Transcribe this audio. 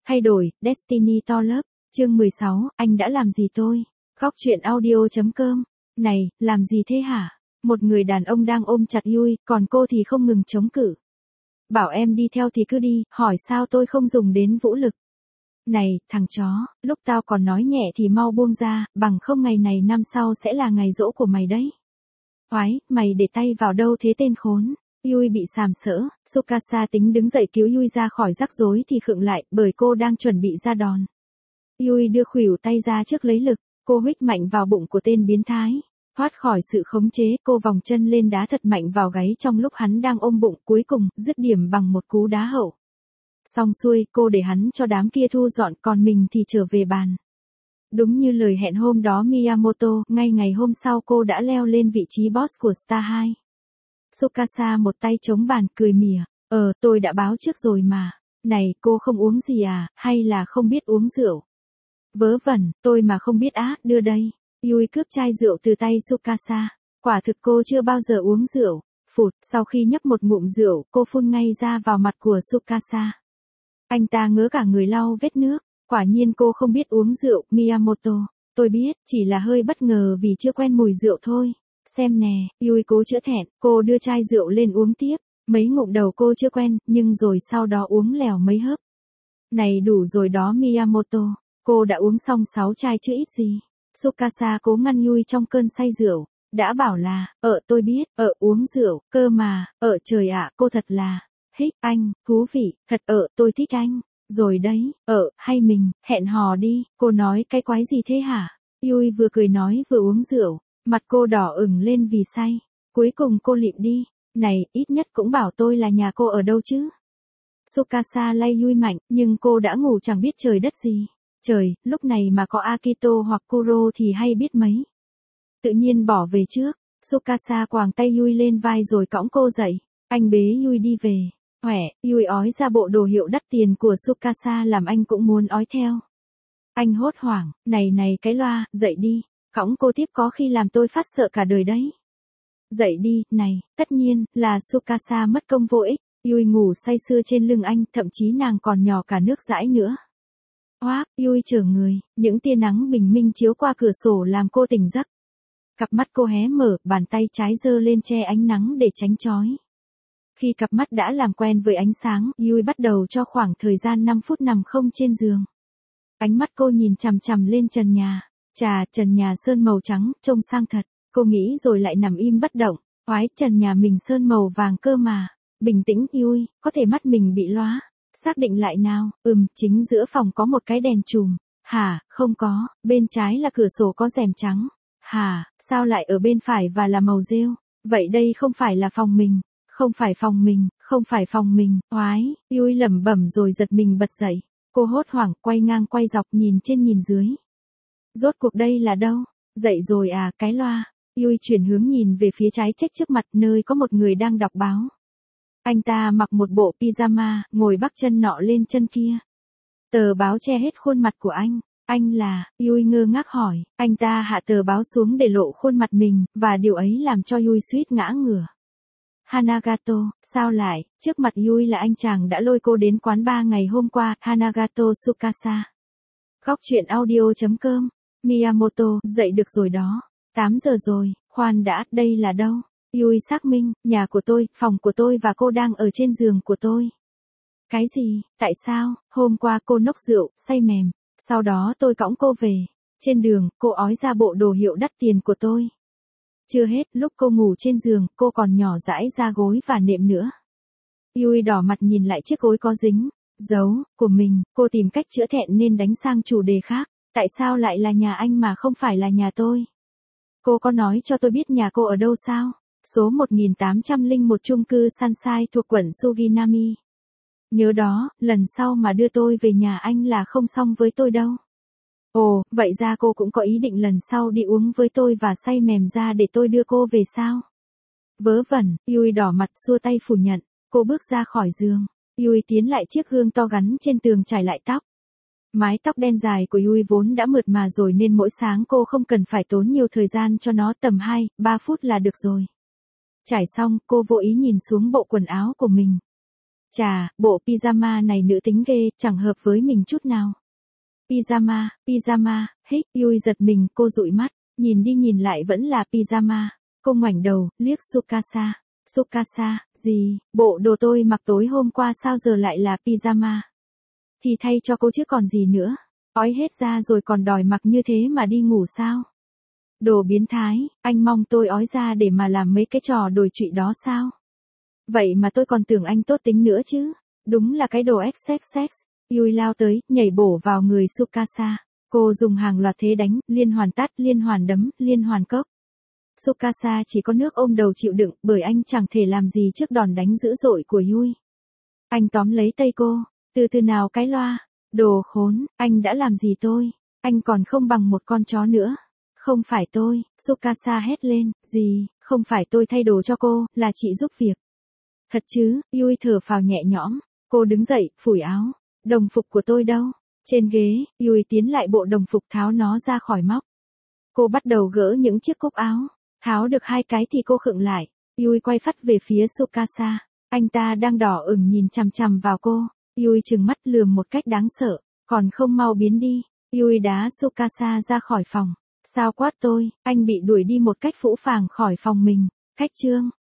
Thay đổi, Destiny to lớp, chương 16, anh đã làm gì tôi? Góc truyện audio.com. Này, làm gì thế hả? Một người đàn ông đang ôm chặt Yui, còn cô thì không ngừng chống cự. Bảo em đi theo thì cứ đi, hỏi sao tôi không dùng đến vũ lực. Này, thằng chó, lúc tao còn nói nhẹ thì mau buông ra, bằng không ngày này năm sau sẽ là ngày giỗ của mày đấy. Oái, mày để tay vào đâu thế tên khốn? Yui bị sàm sỡ, Tsukasa tính đứng dậy cứu Yui ra khỏi rắc rối thì khựng lại bởi cô đang chuẩn bị ra đòn. Yui đưa khuỷu tay ra trước lấy lực, cô huých mạnh vào bụng của tên biến thái. Thoát khỏi sự khống chế, cô vòng chân lên đá thật mạnh vào gáy trong lúc hắn đang ôm bụng, cuối cùng dứt điểm bằng một cú đá hậu. Xong xuôi, cô để hắn cho đám kia thu dọn, còn mình thì trở về bàn. Đúng như lời hẹn hôm đó Miyamoto, ngay ngày hôm sau cô đã leo lên vị trí boss của Star 2. Tsukasa một tay chống bàn cười mỉa, tôi đã báo trước rồi mà. Này, cô không uống gì à, hay là không biết uống rượu? Vớ vẩn, tôi mà không biết á, đưa đây. Yui cướp chai rượu từ tay Tsukasa. Quả thực cô chưa bao giờ uống rượu. Phụt, sau khi nhấp một ngụm rượu, cô phun ngay ra vào mặt của Tsukasa. Anh ta ngớ cả người lau vết nước. Quả nhiên cô không biết uống rượu, Miyamoto. Tôi biết, chỉ là hơi bất ngờ vì chưa quen mùi rượu thôi. Xem nè, Yui cố chữa thẹn, cô đưa chai rượu lên uống tiếp. Mấy ngụm đầu cô chưa quen, nhưng rồi sau đó uống lèo mấy hớp. Này đủ rồi đó Miyamoto, cô đã uống xong 6 chai chứ ít gì. Tsukasa cố ngăn Yui trong cơn say rượu. Đã bảo là, tôi biết, uống rượu, cơ mà, trời ạ, cô thật là, hích anh, thú vị, thật tôi thích anh. Rồi đấy, hay mình, hẹn hò đi, cô nói cái quái gì thế hả? Yui vừa cười nói vừa uống rượu, mặt cô đỏ ửng lên vì say. Cuối cùng cô lịm đi, này, ít nhất cũng bảo tôi là nhà cô ở đâu chứ. Tsukasa lay Yui mạnh, nhưng cô đã ngủ chẳng biết trời đất gì. Trời, lúc này mà có Akito hoặc Kuro thì hay biết mấy. Tự nhiên bỏ về trước, Tsukasa quàng tay Yui lên vai rồi cõng cô dậy. Anh bế Yui đi về. Hoẻ, Yui ói ra bộ đồ hiệu đắt tiền của Tsukasa làm anh cũng muốn ói theo. Anh hốt hoảng, này cái loa, dậy đi, cõng cô tiếp có khi làm tôi phát sợ cả đời đấy. Dậy đi, này, tất nhiên, là Tsukasa mất công vô ích, Yui ngủ say sưa trên lưng anh, thậm chí nàng còn nhỏ cả nước dãi nữa. Hoác, Yui trở người, những tia nắng bình minh chiếu qua cửa sổ làm cô tỉnh giấc. Cặp mắt cô hé mở, bàn tay trái giơ lên che ánh nắng để tránh chói. Khi cặp mắt đã làm quen với ánh sáng, Yui bắt đầu cho khoảng thời gian 5 phút nằm không trên giường. Ánh mắt cô nhìn chằm chằm lên trần nhà. Trần nhà sơn màu trắng, trông sang thật. Cô nghĩ rồi lại nằm im bất động. Oái, trần nhà mình sơn màu vàng cơ mà. Bình tĩnh Yui, có thể mắt mình bị lóa. Xác định lại nào, chính giữa phòng có một cái đèn chùm. Hả, không có, bên trái là cửa sổ có rèm trắng. Hả, sao lại ở bên phải và là màu rêu? Vậy đây không phải là phòng mình. Không phải phòng mình, oái, Yui lẩm bẩm rồi giật mình bật dậy. Cô hốt hoảng, quay ngang quay dọc nhìn trên nhìn dưới. Rốt cuộc đây là đâu? Dậy rồi à, cái loa. Yui chuyển hướng nhìn về phía trái check trước mặt nơi có một người đang đọc báo. Anh ta mặc một bộ pyjama, ngồi bắc chân nọ lên chân kia. Tờ báo che hết khuôn mặt của anh. Anh là, Yui ngơ ngác hỏi, anh ta hạ tờ báo xuống để lộ khuôn mặt mình, và điều ấy làm cho Yui suýt ngã ngửa. Hanagato, sao lại, trước mặt Yui là anh chàng đã lôi cô đến quán bar ngày hôm qua, Hanagato Tsukasa. Góc truyện audio.com, Miyamoto, dậy được rồi đó. 8 giờ rồi, khoan đã, đây là đâu? Yui xác minh, nhà của tôi, phòng của tôi và cô đang ở trên giường của tôi. Cái gì, tại sao, hôm qua cô nốc rượu, say mềm, sau đó tôi cõng cô về. Trên đường, cô ói ra bộ đồ hiệu đắt tiền của tôi. Chưa hết, lúc cô ngủ trên giường, cô còn nhỏ dãi ra gối và nệm nữa. Yui đỏ mặt nhìn lại chiếc gối có dính dấu của mình, cô tìm cách chữa thẹn nên đánh sang chủ đề khác. Tại sao lại là nhà anh mà không phải là nhà tôi? Cô có nói cho tôi biết nhà cô ở đâu sao? Số 1801 chung cư Sunshine thuộc quận Suginami. Nhớ đó, lần sau mà đưa tôi về nhà anh là không xong với tôi đâu. Ồ, vậy ra cô cũng có ý định lần sau đi uống với tôi và say mềm ra để tôi đưa cô về sao? Vớ vẩn, Yui đỏ mặt xua tay phủ nhận. Cô bước ra khỏi giường. Yui tiến lại chiếc gương to gắn trên tường trải lại tóc. Mái tóc đen dài của Yui vốn đã mượt mà rồi nên mỗi sáng cô không cần phải tốn nhiều thời gian cho nó, tầm 2-3 phút là được rồi. Trải xong, cô vô ý nhìn xuống bộ quần áo của mình. Chà, bộ pyjama này nữ tính ghê, chẳng hợp với mình chút nào. Pyjama, hích, Yui giật mình, cô dụi mắt, nhìn đi nhìn lại vẫn là pyjama. Cô ngoảnh đầu, liếc Tsukasa. Tsukasa, gì, bộ đồ tôi mặc tối hôm qua sao giờ lại là pyjama? Thì thay cho cô chứ còn gì nữa. Ói hết ra rồi còn đòi mặc như thế mà đi ngủ sao? Đồ biến thái, anh mong tôi ói ra để mà làm mấy cái trò đồi trụy đó sao? Vậy mà tôi còn tưởng anh tốt tính nữa chứ. Đúng là cái đồ XXX. Yui lao tới, nhảy bổ vào người Tsukasa. Cô dùng hàng loạt thế đánh, liên hoàn tát, liên hoàn đấm, liên hoàn cốc. Tsukasa chỉ có nước ôm đầu chịu đựng, bởi anh chẳng thể làm gì trước đòn đánh dữ dội của Yui. Anh tóm lấy tay cô, từ từ nào cái loa. Đồ khốn, anh đã làm gì tôi? Anh còn không bằng một con chó nữa. Không phải tôi, Tsukasa hét lên, gì, không phải tôi thay đồ cho cô, là chị giúp việc. Thật chứ, Yui thở phào nhẹ nhõm, cô đứng dậy, phủi áo. Đồng phục của tôi đâu? Trên ghế, Yui tiến lại bộ đồng phục tháo nó ra khỏi móc. Cô bắt đầu gỡ những chiếc cúc áo. Tháo được 2 cái thì cô khựng lại. Yui quay phắt về phía Tsukasa. Anh ta đang đỏ ửng nhìn chằm chằm vào cô. Yui trừng mắt lườm một cách đáng sợ. Còn không mau biến đi. Yui đá Tsukasa ra khỏi phòng. Sao quát tôi, anh bị đuổi đi một cách phũ phàng khỏi phòng mình. Khách trương.